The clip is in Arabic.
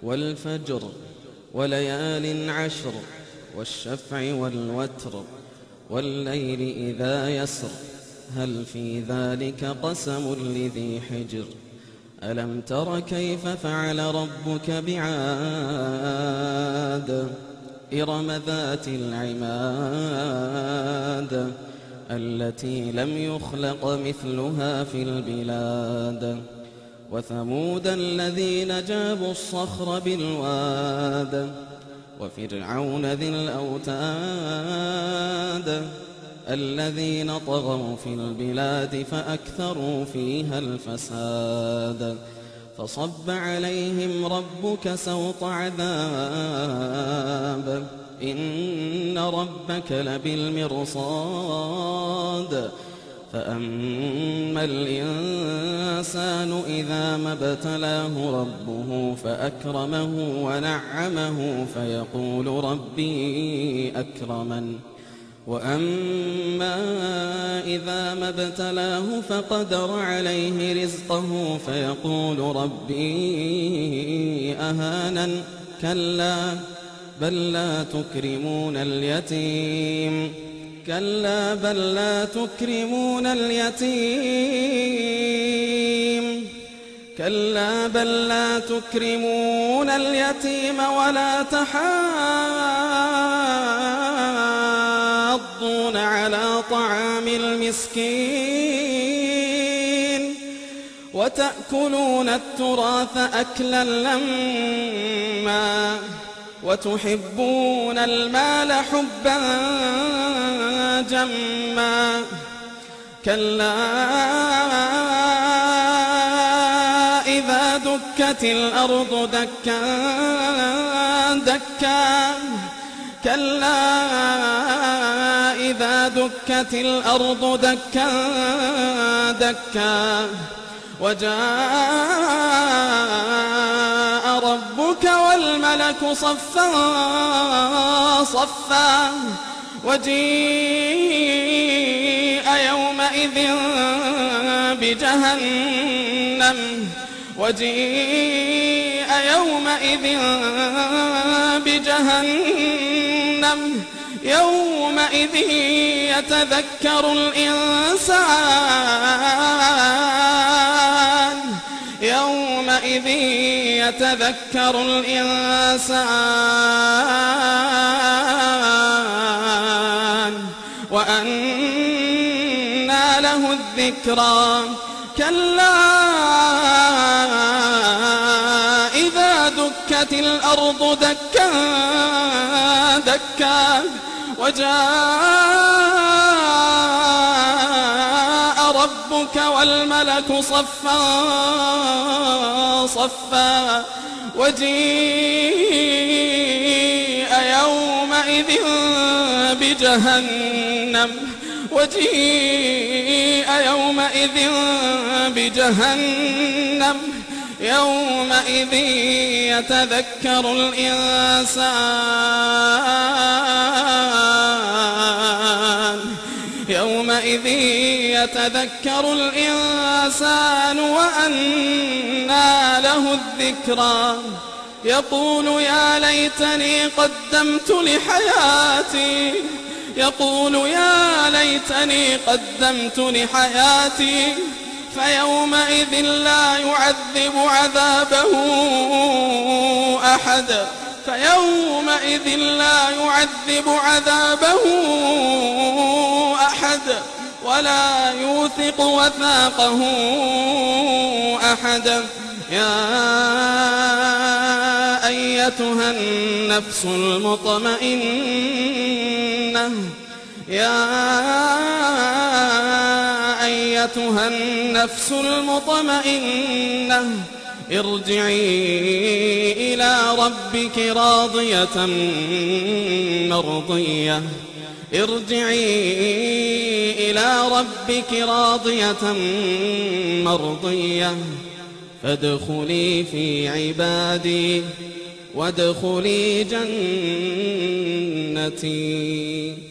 والفجر وليال عشر والشفع والوتر والليل إذا يسر هل في ذلك قسم لذي حجر ألم تر كيف فعل ربك بعاد إرم ذات العماد التي لم يخلق مثلها في البلاد وثمود الذين جابوا الصخر بالواد وفرعون ذي الأوتاد الذين طغوا في البلاد فأكثروا فيها الفساد فصب عليهم ربك سوط عذاب إن ربك لبالمرصاد فأما الإنسان إذا ما ابتلاه ربه فأكرمه ونعمه فيقول ربي أكرمن وأما إذا ما ابتلاه فقدر عليه رزقه فيقول ربي أهانن كلا بل لا تكرمون اليتيم كلا بل لا تكرمون اليتيم كلا بل لا تكرمون اليتيم ولا تحاضون على طعام المسكين وتأكلون التراث أكلا لما وتحبون المال حبا جما كلا إذا دكت الأرض دكا دكا كلا إذا دكت الأرض دكا دكا وجاء ربك والملك صفا صفا وجيء يومئذ بجهنم يومئذ يتذكر الإنسان وأنى له الذكرى كلا إذا دكت الأرض دكا دكا وجاء ربك والملك صفا صفا وجيء يومئذ بجهنم يومئذ يتذكر الإنسان وأنى له الذكرى يقول يا ليتني قدمت لحياتي فيومئذ لا يعذب عذابه أحد ولا يوثق وثاقه أحد يا أيتها النفس المطمئنة ارجعي إلى ربك راضية مرضية فادخلي في عبادي وادخلي جنتي.